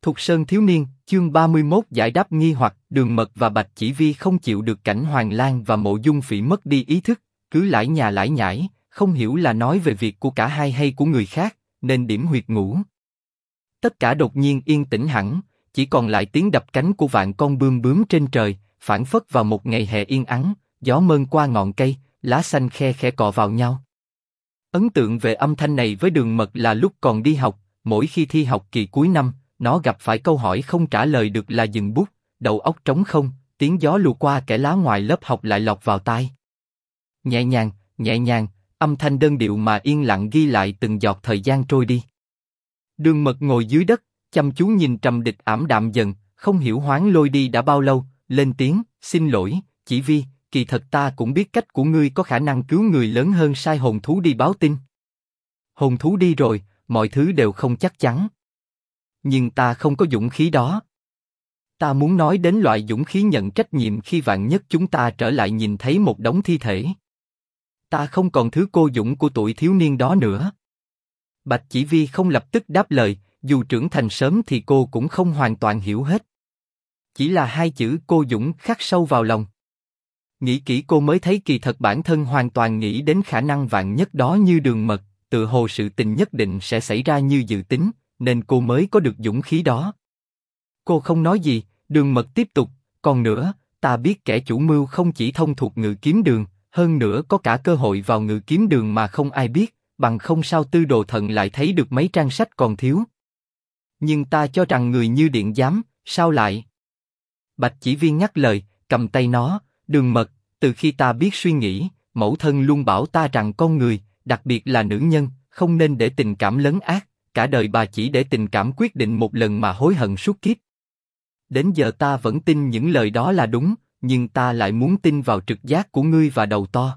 Thục Sơn thiếu niên, chương 31 giải đáp nghi hoặc. Đường Mật và Bạch Chỉ Vi không chịu được cảnh Hoàng Lang và Mộ Dung Phỉ mất đi ý thức, cứ lải nhà lải nhải, không hiểu là nói về việc của cả hai hay của người khác, nên điểm huyệt ngủ. Tất cả đột nhiên yên tĩnh hẳn, chỉ còn lại tiếng đập cánh của vạn con bươm bướm trên trời, phảng phất vào một ngày hè yên ắng, gió mơn qua ngọn cây, lá xanh khe khẽ cọ vào nhau. Ấn tượng về âm thanh này với Đường Mật là lúc còn đi học, mỗi khi thi học kỳ cuối năm, nó gặp phải câu hỏi không trả lời được là dừng bút, đầu óc trống không, tiếng gió lùa qua kẽ lá ngoài lớp học lại lọt vào tai. Nhẹ nhàng, âm thanh đơn điệu mà yên lặng ghi lại từng giọt thời gian trôi đi. Đường Mật ngồi dưới đất, chăm chú nhìn Trầm Địch ảm đạm dần, không hiểu Hoáng Lôi đi đã bao lâu, lên tiếng, xin lỗi, Chỉ Vi, kỳ thật ta cũng biết cách của ngươi có khả năng cứu người lớn hơn sai hồn thú đi báo tin. Hồn thú đi rồi, mọi thứ đều không chắc chắn. Nhưng ta không có dũng khí đó. Ta muốn nói đến loại dũng khí nhận trách nhiệm khi vạn nhất chúng ta trở lại nhìn thấy một đống thi thể. Ta không còn thứ cô dũng của tuổi thiếu niên đó nữa. Bạch Chỉ Vi không lập tức đáp lời, dù trưởng thành sớm thì cô cũng không hoàn toàn hiểu hết. Chỉ là hai chữ cô dũng khắc sâu vào lòng. Nghĩ kỹ cô mới thấy kỳ thật bản thân hoàn toàn nghĩ đến khả năng vạn nhất đó như Đường Mật, tự hồ sự tình nhất định sẽ xảy ra như dự tính, nên cô mới có được dũng khí đó. Cô không nói gì, Đường Mật tiếp tục, còn nữa, ta biết kẻ chủ mưu không chỉ thông thuộc Ngự Kiếm Đường, hơn nữa có cả cơ hội vào Ngự Kiếm Đường mà không ai biết, bằng không sao Tư Đồ Thận lại thấy được mấy trang sách còn thiếu. Nhưng ta cho rằng người như Điện Giám, sao lại? Bạch Chỉ Vi ngắt lời, cầm tay nó, Đường Mật, từ khi ta biết suy nghĩ, mẫu thân luôn bảo ta rằng con người, đặc biệt là nữ nhân, không nên để tình cảm lấn át, cả đời bà chỉ để tình cảm quyết định một lần mà hối hận suốt kiếp. Đến giờ ta vẫn tin những lời đó là đúng, nhưng ta lại muốn tin vào trực giác của ngươi và đầu to.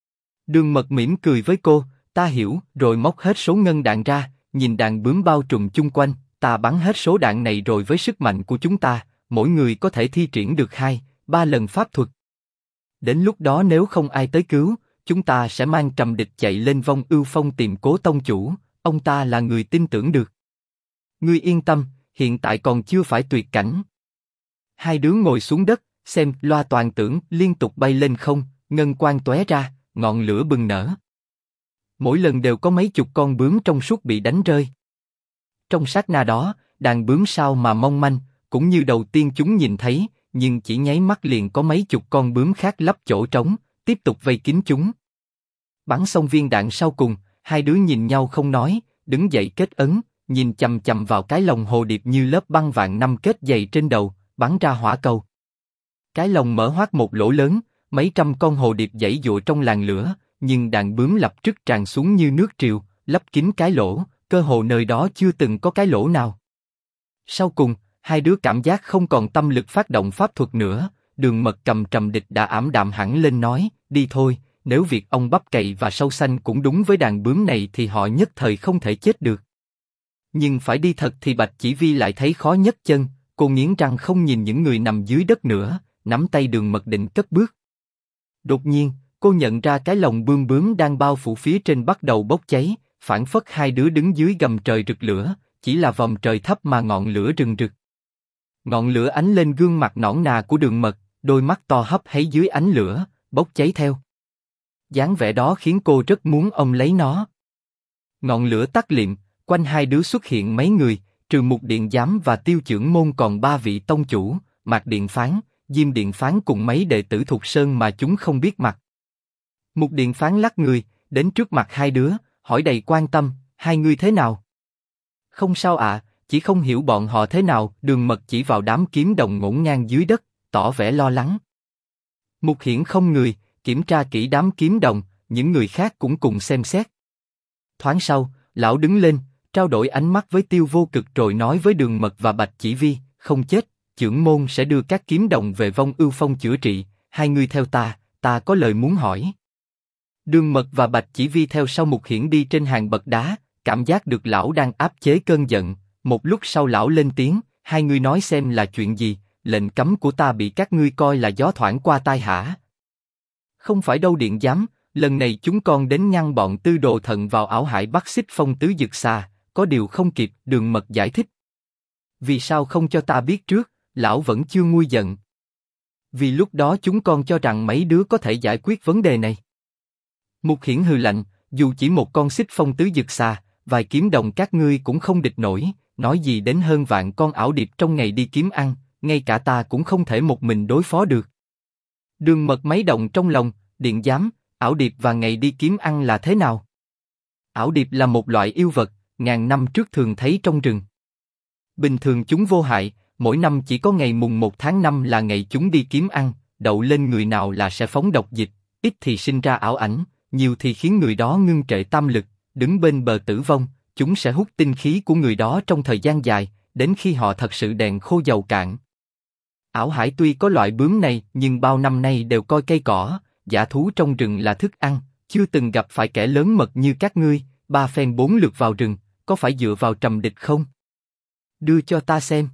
Đường Mật mỉm cười với cô, ta hiểu, rồi móc hết số ngân đạn ra, nhìn đàn bướm bao trùm chung quanh, ta bắn hết số đạn này rồi với sức mạnh của chúng ta, mỗi người có thể thi triển được 2-3 lần pháp thuật. Đến lúc đó nếu không ai tới cứu, chúng ta sẽ mang Trầm Địch chạy lên Vong Ưu Phong tìm Cố tông chủ, ông ta là người tin tưởng được. Ngươi yên tâm, hiện tại còn chưa phải tuyệt cảnh. Hai đứa ngồi xuống đất, xem loa toàn tưởng liên tục bay lên không, ngân quang tóe ra, ngọn lửa bừng nở. Mỗi lần đều có mấy chục con bướm trong suốt bị đánh rơi. Trong sát na đó, đàn bướm sao mà mong manh, cũng như đầu tiên chúng nhìn thấy, nhưng chỉ nháy mắt liền có mấy chục con bướm khác lấp chỗ trống, tiếp tục vây kín chúng. Bắn xong viên đạn sau cùng, hai đứa nhìn nhau không nói, đứng dậy kết ấn, nhìn chằm chằm vào cái lồng hồ điệp như lớp băng vạn năm kết dày trên đầu, bắn ra hỏa cầu. Cái lồng mở hoác một lỗ lớn, mấy trăm con hồ điệp giãy giụa trong làn lửa, nhưng đàn bướm lập tức tràn xuống như nước triều, lấp kín cái lỗ, cơ hồ nơi đó chưa từng có cái lỗ nào. Sau cùng, hai đứa cảm giác không còn tâm lực phát động pháp thuật nữa, Đường Mật cầm Trầm Địch đã ảm đạm hẳn lên nói, đi thôi, nếu việc ông bắp cày và sâu xanh cũng đúng với đàn bướm này thì họ nhất thời không thể chết được. Nhưng phải đi thật thì Bạch Chỉ Vi lại thấy khó nhấc chân, cô nghiến răng không nhìn những người nằm dưới đất nữa, nắm tay Đường Mật định cất bước. Đột nhiên, cô nhận ra cái lồng bươm bướm đang bao phủ phía trên bắt đầu bốc cháy, phảng phất hai đứa đứng dưới gầm trời rực lửa, chỉ là vòng trời thấp mà ngọn lửa rừng rực. Ngọn lửa ánh lên gương mặt nõn nà của Đường Mật, đôi mắt to hấp háy dưới ánh lửa, bốc cháy theo. Dáng vẻ đó khiến cô rất muốn ôm lấy nó. Ngọn lửa tắt liệm, quanh hai đứa xuất hiện mấy người, trừ Mục Điện Giám và Tiêu Chưởng Môn còn 3 vị tông chủ, Mạc Điện Phán, Diêm Điện Phán cùng mấy đệ tử Thục Sơn mà chúng không biết mặt. Mục Điện Phán lắc người, đến trước mặt hai đứa, hỏi đầy quan tâm, hai ngươi thế nào? Không sao ạ, chỉ không hiểu bọn họ thế nào. Đường Mật chỉ vào đám kiếm đồng ngổn ngang dưới đất, tỏ vẻ lo lắng. Mục Hiển không người, kiểm tra kỹ đám kiếm đồng, những người khác cũng cùng xem xét. Thoáng sau, lão đứng lên, trao đổi ánh mắt với Tiêu Vô Cực rồi nói với Đường Mật và Bạch Chỉ Vi, không chết, Chưởng Môn sẽ đưa các kiếm đồng về Vong Ưu Phong chữa trị, hai người theo ta có lời muốn hỏi. Đường Mật và Bạch Chỉ Vi theo sau Mục Hiển đi trên hàng bậc đá, cảm giác được lão đang áp chế cơn giận. Một lúc sau lão lên tiếng, hai người nói xem là chuyện gì, lệnh cấm của ta bị các ngươi coi là gió thoảng qua tai hả? Không phải đâu Điện Giám, lần này chúng con đến ngăn bọn Tư Đồ Thận vào ảo hại bắt xích Phong Tứ Dực Xà, có điều không kịp. Đường Mật giải thích. Vì sao không cho ta biết trước, lão vẫn chưa nguôi giận. Vì lúc đó chúng con cho rằng mấy đứa có thể giải quyết vấn đề này. Mục Hiển hừ lạnh, dù chỉ một con xích phong tứ dực xà, vài kiếm đồng các ngươi cũng không địch nổi, nói gì đến hơn vạn con ảo điệp trong ngày đi kiếm ăn, ngay cả ta cũng không thể một mình đối phó được. Đường Mật mấy động trong lòng, điện giám, ảo điệp và ngày đi kiếm ăn là thế nào? Ảo điệp là một loại yêu vật, ngàn năm trước thường thấy trong rừng. Bình thường chúng vô hại, mỗi năm chỉ có ngày mùng 1 tháng 5 là ngày chúng đi kiếm ăn, đậu lên người nào là sẽ phóng độc dịch, ít thì sinh ra ảo ảnh, nhiều thì khiến người đó ngưng trệ tam lực, đứng bên bờ tử vong, chúng sẽ hút tinh khí của người đó trong thời gian dài, đến khi họ thật sự đèn khô dầu cạn. Ảo hải tuy có loại bướm này nhưng bao năm nay đều coi cây cỏ, dã thú trong rừng là thức ăn, chưa từng gặp phải kẻ lớn mật như các ngươi, 3 phen 4 lượt vào rừng, có phải dựa vào trầm địch không? Đưa cho ta xem.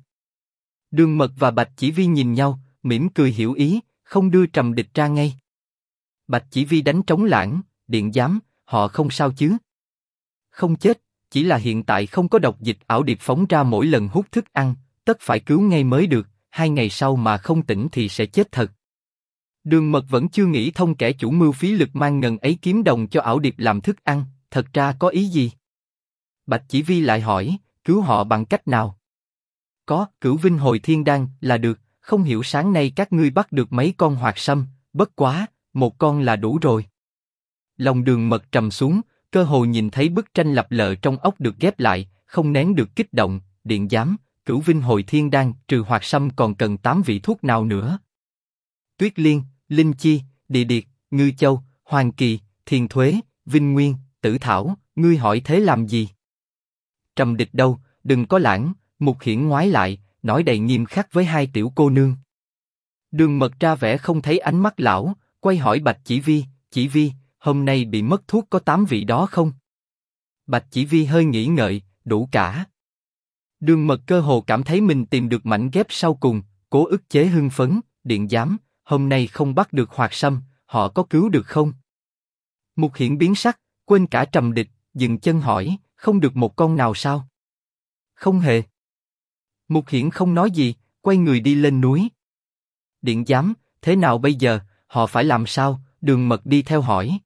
Đường Mật và Bạch Chỉ Vi nhìn nhau, mỉm cười hiểu ý, không đưa trầm địch ra ngay. Bạch Chỉ Vi đánh trống lãng, điện giám, họ không sao chứ? Không chết, chỉ là hiện tại không có độc dịch ảo điệp phóng ra mỗi lần hút thức ăn, tất phải cứu ngay mới được, 2 ngày sau mà không tỉnh thì sẽ chết thật. Đường Mật vẫn chưa nghĩ thông kẻ chủ mưu phí lực mang ngần ấy kiếm đồng cho ảo điệp làm thức ăn, thật ra có ý gì? Bạch Chỉ Vi lại hỏi, cứu họ bằng cách nào? Có, Cửu Vinh Hồi Thiên Đan là được, không hiểu sáng nay các ngươi bắt được mấy con hoạt sâm, bất quá, một con là đủ rồi. Lòng Đường Mật trầm xuống, cơ hồ nhìn thấy bức tranh lập lờ trong óc được ghép lại, không nén được kích động, điện giám, Cửu Vinh Hồi Thiên Đan trừ hoạt sâm còn cần 8 vị thuốc nào nữa? Tuyết Liên, Linh Chi, Địa Điệt, Ngư Châu, Hoàng Kỳ, Thiền Thuế, Vinh Nguyên, Tử Thảo, ngươi hỏi thế làm gì? Trầm địch đâu, đừng có lãng, Mục Hiển ngoái lại, nói đầy nghiêm khắc với hai tiểu cô nương. Đường Mật ra vẻ không thấy ánh mắt lão, quay hỏi Bạch Chỉ Vi, hôm nay bị mất thuốc có 8 vị đó không? Bạch Chỉ Vi hơi nghĩ ngợi, đủ cả. Đường Mật cơ hồ cảm thấy mình tìm được mảnh ghép sau cùng, cố ức chế hưng phấn, điện giám, hôm nay không bắt được hoạt sâm, họ có cứu được không? Mục Hiển biến sắc, quên cả trầm địch, dừng chân hỏi, không được một con nào sao? Không hề. Mục Hiển không nói gì, quay người đi lên núi. Điện giám, thế nào bây giờ, họ phải làm sao? Đường Mật đi theo hỏi.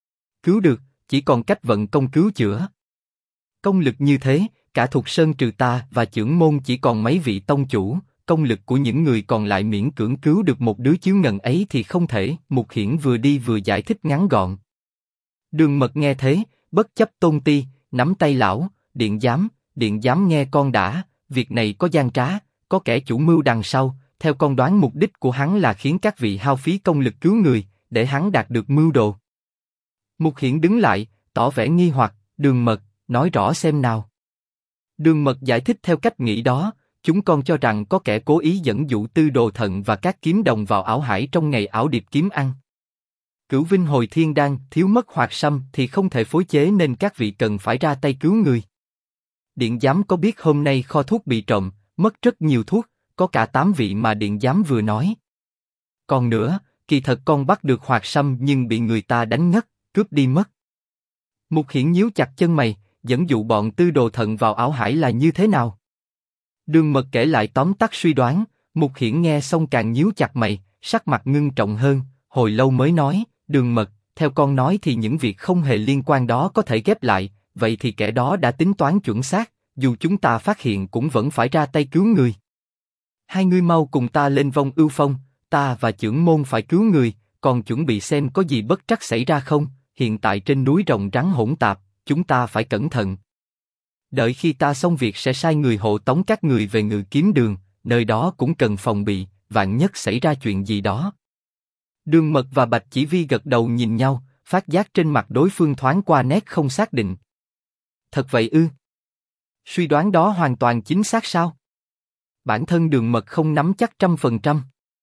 Cứu được, chỉ còn cách vận công cứu chữa. Công lực như thế, cả Thục Sơn trừ ta và chưởng môn chỉ còn mấy vị tông chủ, công lực của những người còn lại miễn cưỡng cứu được một đứa chiếu ngần ấy thì không thể. Mục Hiển vừa đi vừa giải thích ngắn gọn. Đường Mật nghe thế, bất chấp tôn ti, nắm tay lão, điện giám nghe con đã, việc này có gian trá, có kẻ chủ mưu đằng sau, theo con đoán mục đích của hắn là khiến các vị hao phí công lực cứu người, để hắn đạt được mưu đồ. Mục Hiển đứng lại, tỏ vẻ nghi hoặc, Đường Mật, nói rõ xem nào. Đường Mật giải thích theo cách nghĩ đó, chúng con cho rằng có kẻ cố ý dẫn dụ Tư Đồ Thận và các kiếm đồng vào ảo hải trong ngày ảo điệp kiếm ăn. Cửu Vinh Hồi Thiên Đan thiếu mất hoạt sâm thì không thể phối chế nên các vị cần phải ra tay cứu người. Điện giám có biết hôm nay kho thuốc bị trộm, mất rất nhiều thuốc, có cả 8 vị mà điện giám vừa nói. Còn nữa, kỳ thật con bắt được hoạt sâm nhưng bị người ta đánh ngất, cướp đi mất. Mục Hiển nhíu chặt chân mày, dẫn dụ bọn Tư Đồ Thận vào ảo hải là như thế nào? Đường Mật kể lại tóm tắt suy đoán, Mục Hiển nghe xong càng nhíu chặt mày, sắc mặt ngưng trọng hơn, hồi lâu mới nói, Đường Mật, theo con nói thì những việc không hề liên quan đó có thể ghép lại, vậy thì kẻ đó đã tính toán chuẩn xác, dù chúng ta phát hiện cũng vẫn phải ra tay cứu người. Hai ngươi mau cùng ta lên Vong Ưu Phong, ta và chưởng môn phải cứu người, còn chuẩn bị xem có gì bất trắc xảy ra không, hiện tại trên núi rồng rắn hỗn tạp, chúng ta phải cẩn thận. Đợi khi ta xong việc sẽ sai người hộ tống các người về Ngự Kiếm Đường, nơi đó cũng cần phòng bị, vạn nhất xảy ra chuyện gì đó. Đường Mật và Bạch Chỉ Vi gật đầu nhìn nhau, phát giác trên mặt đối phương thoáng qua nét không xác định. Thật vậy ư? Suy đoán đó hoàn toàn chính xác sao? Bản thân Đường Mật không nắm chắc 100%.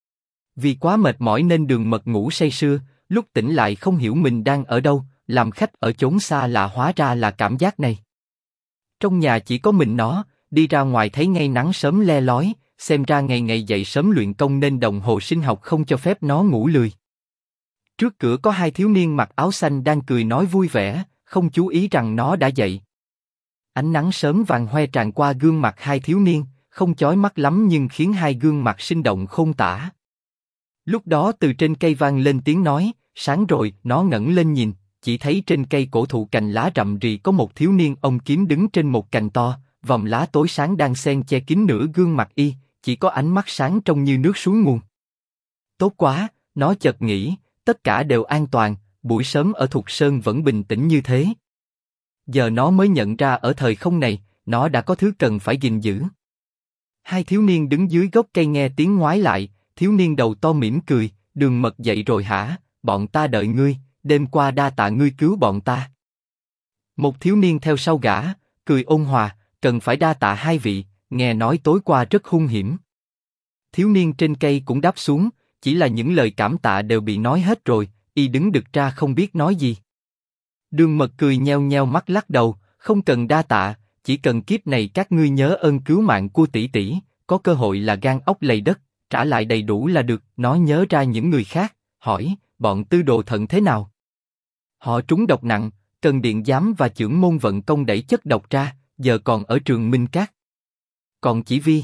Vì quá mệt mỏi nên Đường Mật ngủ say sưa, lúc tỉnh lại không hiểu mình đang ở đâu, làm khách ở chốn xa lạ hóa ra là cảm giác này. Trong nhà chỉ có mình nó, đi ra ngoài thấy ngay nắng sớm le lói, xem ra ngày ngày dậy sớm luyện công nên đồng hồ sinh học không cho phép nó ngủ lười. Trước cửa có hai thiếu niên mặc áo xanh đang cười nói vui vẻ, không chú ý rằng nó đã dậy. Ánh nắng sớm vàng hoe tràn qua gương mặt hai thiếu niên, không chói mắt lắm nhưng khiến hai gương mặt sinh động khôn tả. Lúc đó từ trên cây vang lên tiếng nói, sáng rồi, nó ngẩng lên nhìn, chỉ thấy trên cây cổ thụ cành lá rậm rì có một thiếu niên ôm kiếm đứng trên một cành to, vòng lá tối sáng đang xen che kín nửa gương mặt y, chỉ có ánh mắt sáng trong như nước suối nguồn. Tốt quá, nó chợt nghĩ, tất cả đều an toàn, buổi sớm ở Thục Sơn vẫn bình tĩnh như thế. Giờ nó mới nhận ra ở thời không này, nó đã có thứ cần phải gìn giữ. Hai thiếu niên đứng dưới gốc cây nghe tiếng ngoái lại, thiếu niên đầu to mỉm cười, Đường Mật dậy rồi hả, bọn ta đợi ngươi, đêm qua đa tạ ngươi cứu bọn ta. Một thiếu niên theo sau gã, cười ôn hòa, cần phải đa tạ hai vị, nghe nói tối qua rất hung hiểm. Thiếu niên trên cây cũng đáp xuống, chỉ là những lời cảm tạ đều bị nói hết rồi, y đứng đực ra không biết nói gì. Đường Mật cười nheo nheo mắt lắc đầu, không cần đa tạ, chỉ cần kiếp này các ngươi nhớ ơn cứu mạng của tỷ tỷ, có cơ hội là gan ốc lầy đất, trả lại đầy đủ là được. Nó nhớ ra những người khác, hỏi, bọn Tư Đồ Thận thế nào? Họ trúng độc nặng, cần điện giám và chưởng môn vận công đẩy chất độc ra, giờ còn ở Trường Minh Các. Còn Chỉ Vi?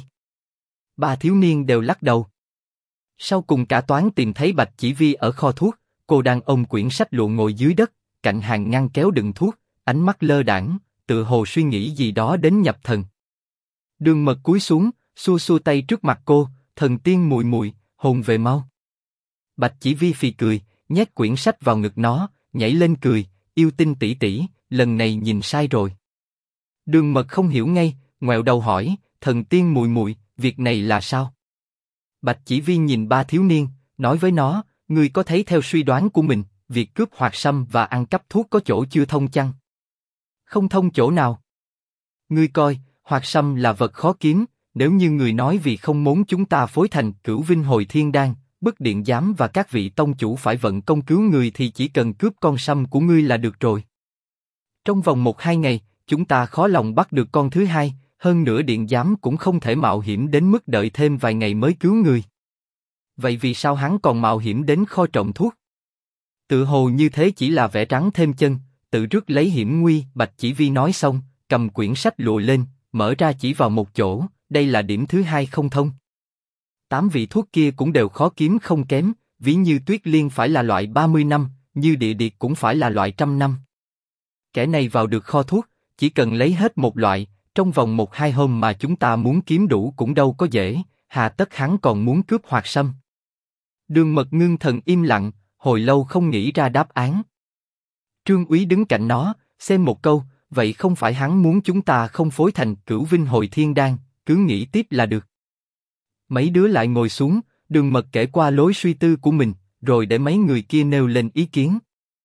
Ba thiếu niên đều lắc đầu. Sau cùng cả toán tìm thấy Bạch Chỉ Vi ở kho thuốc, cô đang ôm quyển sách lụa ngồi dưới đất, cạnh hàng ngăn kéo đựng thuốc, ánh mắt lơ đãng, tự hồ suy nghĩ gì đó đến nhập thần. Đường Mật cúi xuống, xua xua tay trước mặt cô, thần tiên muội muội, hồn về mau. Bạch Chỉ Vi phì cười, nhét quyển sách vào ngực nó, nhảy lên cười, yêu tinh tỷ tỷ, lần này nhìn sai rồi. Đường Mật không hiểu ngay, ngoẹo đầu hỏi, thần tiên muội muội, việc này là sao? Bạch Chỉ Vi nhìn ba thiếu niên, nói với nó, ngươi có thấy theo suy đoán của mình, việc cướp hoạt sâm và ăn cắp thuốc có chỗ chưa thông chăng? Không thông chỗ nào? Ngươi coi, hoạt sâm là vật khó kiếm, nếu như người nói vì không muốn chúng ta phối thành Cửu Vinh Hồi Thiên Đan, bức điện giám và các vị tông chủ phải vận công cứu người thì chỉ cần cướp con sâm của ngươi là được rồi. Trong vòng 1-2 ngày, chúng ta khó lòng bắt được con thứ hai, hơn nữa điện giám cũng không thể mạo hiểm đến mức đợi thêm vài ngày mới cứu người. Vậy vì sao hắn còn mạo hiểm đến kho trộm thuốc? Tự hồ như thế chỉ là vẽ trắng thêm chân, tự rước lấy hiểm nguy. Bạch Chỉ Vi nói xong, cầm quyển sách lụa lên, mở ra chỉ vào một chỗ, đây là điểm thứ hai không thông. 8 vị thuốc kia cũng đều khó kiếm không kém, ví như Tuyết Liên phải là loại 30 năm, như Địa Điệt cũng phải là loại 100 năm. Kẻ này vào được kho thuốc, chỉ cần lấy hết một loại, trong vòng 1-2 hôm mà chúng ta muốn kiếm đủ cũng đâu có dễ, hà tất hắn còn muốn cướp hoạt sâm. Đường Mật ngưng thần im lặng, hồi lâu không nghĩ ra đáp án. Trương Úy đứng cạnh nó, xem một câu, vậy không phải hắn muốn chúng ta không phối thành Cửu Vinh Hồi Thiên Đan, cứ nghĩ tiếp là được. Mấy đứa lại ngồi xuống, Đường Mật kể qua lối suy tư của mình, rồi để mấy người kia nêu lên ý kiến.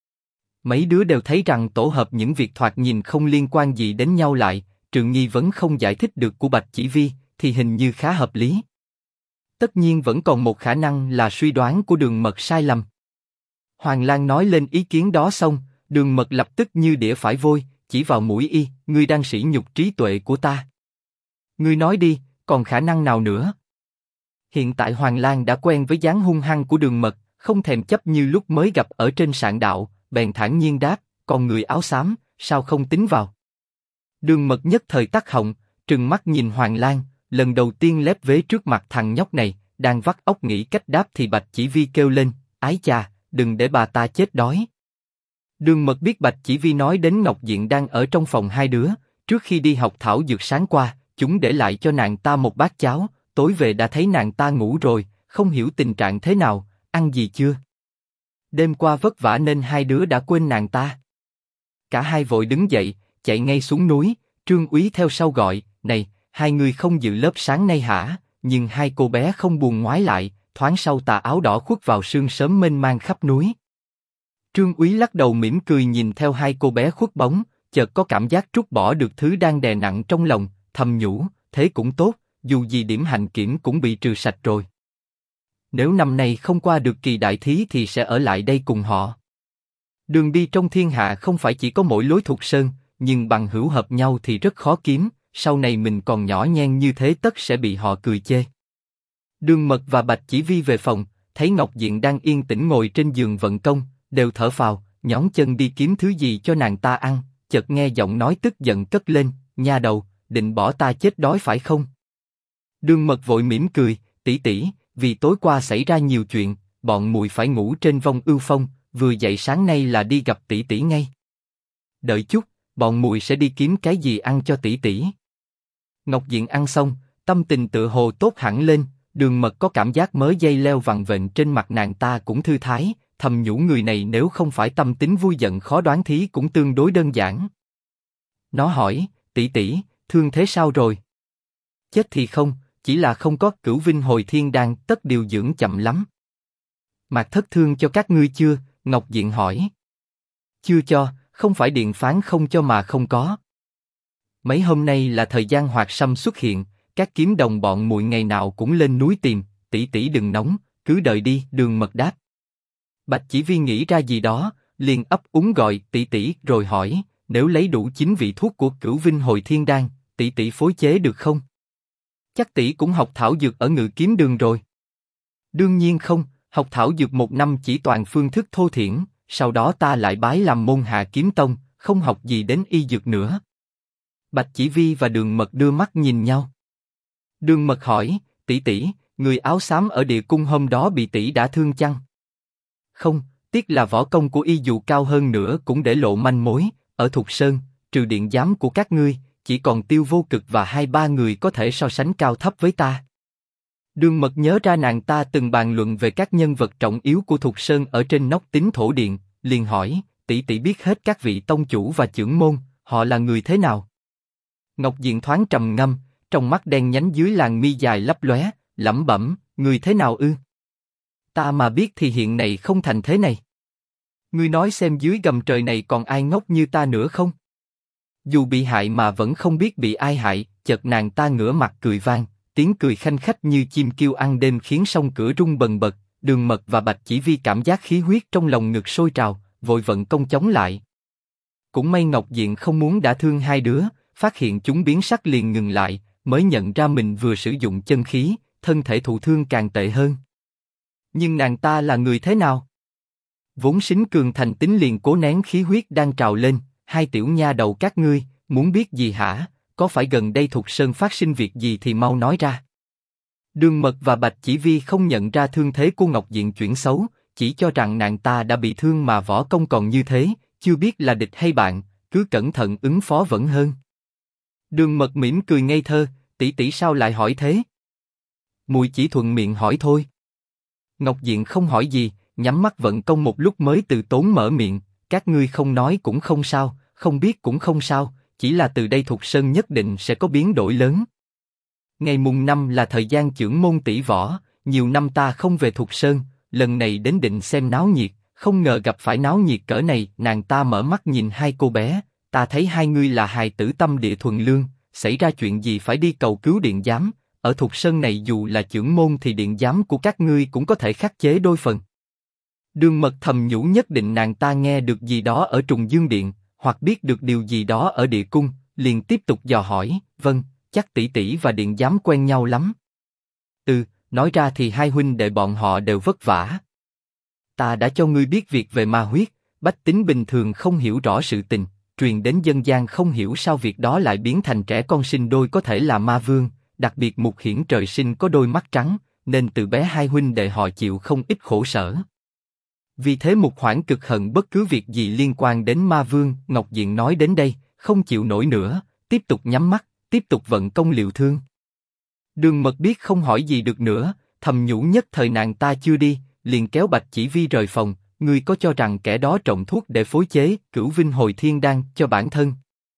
Mấy đứa đều thấy rằng tổ hợp những việc thoạt nhìn không liên quan gì đến nhau lại, trừ nghi vấn không giải thích được của Bạch Chỉ Vi, thì hình như khá hợp lý. Tất nhiên vẫn còn một khả năng là suy đoán của Đường Mật sai lầm. Hoàng Lan nói lên ý kiến đó xong, Đường Mật lập tức như đĩa phải vôi, chỉ vào mũi y, ngươi đang sỉ nhục trí tuệ của ta. Ngươi nói đi, còn khả năng nào nữa? Hiện tại Hoàng Lan đã quen với dáng hung hăng của Đường Mật, không thèm chấp như lúc mới gặp ở trên sạn đạo, bèn thản nhiên đáp, còn người áo xám, sao không tính vào? Đường Mật nhất thời tắc họng, trừng mắt nhìn Hoàng Lan, lần đầu tiên lép vế trước mặt thằng nhóc này, đang vắt óc nghĩ cách đáp thì Bạch Chỉ Vi kêu lên, ái chà, đừng để bà ta chết đói. Đường Mật biết Bạch Chỉ Vi nói đến Ngọc Diện đang ở trong phòng hai đứa, trước khi đi học thảo dược sáng qua, chúng để lại cho nàng ta một bát cháo, tối về đã thấy nàng ta ngủ rồi, không hiểu tình trạng thế nào, ăn gì chưa? Đêm qua vất vả nên hai đứa đã quên nàng ta. Cả hai vội đứng dậy, chạy ngay xuống núi, Trương Úy theo sau gọi, này, hai người không dự lớp sáng nay hả? Nhưng hai cô bé không buồn ngoái lại, thoáng sau tà áo đỏ khuất vào sương sớm mênh mang khắp núi. Trương Úy lắc đầu mỉm cười nhìn theo hai cô bé khuất bóng, chợt có cảm giác trút bỏ được thứ đang đè nặng trong lòng, thầm nhủ, thế cũng tốt, dù gì điểm hạnh kiểm cũng bị trừ sạch rồi. Nếu năm nay không qua được kỳ đại thí thì sẽ ở lại đây cùng họ. Đường đi trong thiên hạ không phải chỉ có mỗi lối Thục Sơn, nhưng bằng hữu hợp nhau thì rất khó kiếm, sau này mình còn nhỏ nhen như thế tất sẽ bị họ cười chê. Đường Mật và Bạch Chỉ Vi về phòng, thấy Ngọc Diện đang yên tĩnh ngồi trên giường vận công, đều thở phào, nhón chân đi kiếm thứ gì cho nàng ta ăn, chợt nghe giọng nói tức giận cất lên, nha đầu, định bỏ ta chết đói phải không? Đường Mật vội mỉm cười, tỷ tỷ, vì tối qua xảy ra nhiều chuyện, bọn muội phải ngủ trên Vong Ưu Phong, vừa dậy sáng nay là đi gặp tỷ tỷ ngay. Đợi chút, bọn muội sẽ đi kiếm cái gì ăn cho tỷ tỷ. Ngọc Diện ăn xong, tâm tình tựa hồ tốt hẳn lên, Đường Mật có cảm giác mớ dây leo vặn vện trên mặt nàng ta cũng thư thái, thầm nhủ người này nếu không phải tâm tính vui giận khó đoán thí cũng tương đối đơn giản. Nó hỏi, tỷ tỷ, thương thế sao rồi? Chết thì không, chỉ là không có Cửu Vinh Hồi Thiên Đan, tất điều dưỡng chậm lắm. Mạc Thất thương cho các ngươi chưa? Ngọc Diện hỏi. Chưa cho, không phải điện phán không cho mà không có. Mấy hôm nay là thời gian Hoạt Sâm xuất hiện, các kiếm đồng bọn muội ngày nào cũng lên núi tìm, tỷ tỷ đừng nóng, cứ đợi đi. Đường Mật đáp. Bạch Chỉ Vi nghĩ ra gì đó, liền ấp úng gọi tỷ tỷ rồi hỏi, nếu lấy đủ 9 vị thuốc của Cửu Vinh Hồi Thiên Đan, tỷ tỷ phối chế được không? Chắc tỷ cũng học thảo dược ở Ngự Kiếm Đường rồi. Đương nhiên không, học thảo dược 1 năm chỉ toàn phương thức thô thiển, sau đó ta lại bái làm môn Hạ Kiếm Tông, không học gì đến y dược nữa. Bạch Chỉ Vi và Đường Mật đưa mắt nhìn nhau. Đường Mật hỏi, tỷ tỷ, người áo xám ở địa cung hôm đó bị tỷ đã thương chăng? Không, tiếc là võ công của y dù cao hơn nữa cũng để lộ manh mối. Ở Thục Sơn, trừ điện giám của các ngươi, chỉ còn Tiêu Vô Cực và 2-3 người có thể so sánh cao thấp với ta. Đường Mật nhớ ra nàng ta từng bàn luận về các nhân vật trọng yếu của Thục Sơn ở trên nóc Tín Thổ Điện, liền hỏi, tỷ tỷ biết hết các vị tông chủ và trưởng môn, họ là người thế nào? Ngọc Diện thoáng trầm ngâm, trong mắt đen nhánh dưới làn mi dài lấp lóe, lẩm bẩm, người thế nào ư? Ta mà biết thì hiện này không thành thế này. Ngươi nói xem dưới gầm trời này còn ai ngốc như ta nữa không? Dù bị hại mà vẫn không biết bị ai hại, chợt nàng ta ngửa mặt cười vang, tiếng cười khanh khách như chim kêu ăn đêm khiến song cửa rung bần bật. Đường Mật và Bạch Chỉ Vi cảm giác khí huyết trong lòng ngực sôi trào, vội vận công chống lại. Cũng may Ngọc Diện không muốn đả thương hai đứa, phát hiện chúng biến sắc liền ngừng lại, mới nhận ra mình vừa sử dụng chân khí, thân thể thụ thương càng tệ hơn. Nhưng nàng ta là người thế nào? Vốn sính cường thành tính liền cố nén khí huyết đang trào lên, hai tiểu nha đầu các ngươi, muốn biết gì hả? Có phải gần đây Thục Sơn phát sinh việc gì thì mau nói ra. Đường Mật và Bạch Chỉ Vi không nhận ra thương thế của Ngọc Diện chuyển xấu, chỉ cho rằng nàng ta đã bị thương mà võ công còn như thế, chưa biết là địch hay bạn, cứ cẩn thận ứng phó vẫn hơn. Đường Mật mỉm cười ngây thơ, tỷ tỷ sao lại hỏi thế? Muội chỉ thuận miệng hỏi thôi. Ngọc Diện không hỏi gì, nhắm mắt vận công một lúc mới từ tốn mở miệng, các ngươi không nói cũng không sao, không biết cũng không sao, chỉ là từ đây Thục Sơn nhất định sẽ có biến đổi lớn. Ngày mùng 5 là thời gian chưởng môn tỷ võ, nhiều năm ta không về Thục Sơn, lần này đến định xem náo nhiệt, không ngờ gặp phải náo nhiệt cỡ này. Nàng ta mở mắt nhìn hai cô bé, ta thấy hai ngươi là hài tử tâm địa thuần lương, xảy ra chuyện gì phải đi cầu cứu điện giám, ở Thục Sơn này dù là chưởng môn thì điện giám của các ngươi cũng có thể khắc chế đôi phần. Đường Mật thầm nhủ nhất định nàng ta nghe được gì đó ở Trùng Dương Điện, hoặc biết được điều gì đó ở địa cung, liền tiếp tục dò hỏi, vâng, chắc tỷ tỷ và điện giám quen nhau lắm. Nói ra thì hai huynh đệ bọn họ đều vất vả. Ta đã cho ngươi biết việc về ma huyết, bách tính bình thường không hiểu rõ sự tình, truyền đến dân gian không hiểu sao việc đó lại biến thành trẻ con sinh đôi có thể là ma vương, đặc biệt Mục Hiển trời sinh có đôi mắt trắng, nên từ bé hai huynh đệ họ chịu không ít khổ sở. Vì thế Mục Hoảng cực hận bất cứ việc gì liên quan đến ma vương. Ngọc Diện nói đến đây, không chịu nổi nữa, tiếp tục nhắm mắt, tiếp tục vận công liệu thương. Đường Mật biết không hỏi gì được nữa, thầm nhủ nhất thời nàng ta chưa đi, liền kéo Bạch Chỉ Vi rời phòng. Ngươi có cho rằng kẻ đó trộn thuốc để phối chế Cửu Vinh Hồi Thiên Đan cho bản thân?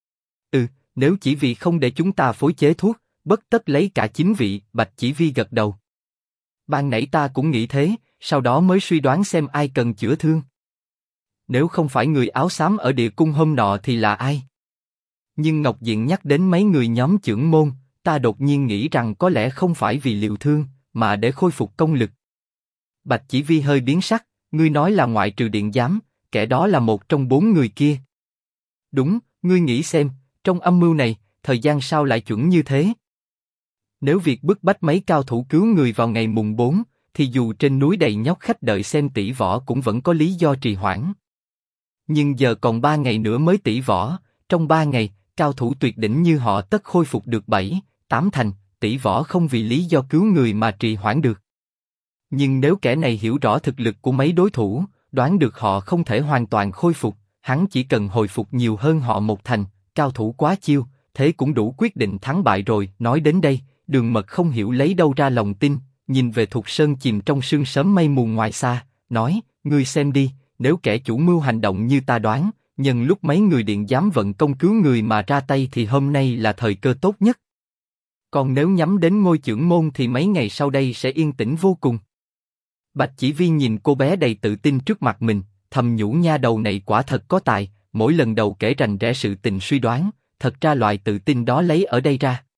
Nếu chỉ vì không để chúng ta phối chế thuốc, bất tất lấy cả 9 vị. Bạch Chỉ Vi gật đầu. Ban nãy ta cũng nghĩ thế, sau đó mới suy đoán xem ai cần chữa thương. Nếu không phải người áo xám ở địa cung hôm nọ thì là ai? Nhưng Ngọc Diện nhắc đến mấy người nhóm chưởng môn, ta đột nhiên nghĩ rằng có lẽ không phải vì liệu thương, mà để khôi phục công lực. Bạch Chỉ Vi hơi biến sắc, ngươi nói là ngoại trừ điện giám, kẻ đó là một trong 4 người kia. Đúng, ngươi nghĩ xem, trong âm mưu này, thời gian sao lại chuẩn như thế? Nếu việc bức bách mấy cao thủ cứu người vào ngày mùng 4, thì dù trên núi đầy nhóc khách đợi xem tỷ võ cũng vẫn có lý do trì hoãn. Nhưng giờ còn 3 ngày nữa mới tỷ võ, trong 3 ngày, cao thủ tuyệt đỉnh như họ tất khôi phục được 7, 8 thành, tỷ võ không vì lý do cứu người mà trì hoãn được. Nhưng nếu kẻ này hiểu rõ thực lực của mấy đối thủ, đoán được họ không thể hoàn toàn khôi phục, hắn chỉ cần hồi phục nhiều hơn họ một thành, cao thủ quá chiêu, thế cũng đủ quyết định thắng bại rồi. Nói đến đây, Đường Mật không hiểu lấy đâu ra lòng tin, nhìn về Thục Sơn chìm trong sương sớm mây mù ngoài xa, nói, ngươi xem đi, nếu kẻ chủ mưu hành động như ta đoán, nhân lúc mấy người điện dám vận công cứu người mà ra tay thì hôm nay là thời cơ tốt nhất. Còn nếu nhắm đến ngôi chưởng môn thì mấy ngày sau đây sẽ yên tĩnh vô cùng. Bạch Chỉ Vi nhìn cô bé đầy tự tin trước mặt mình, thầm nhủ nha đầu này quả thật có tài, mỗi lần đầu kể rành rẽ sự tình suy đoán, thật ra loại tự tin đó lấy ở đây ra.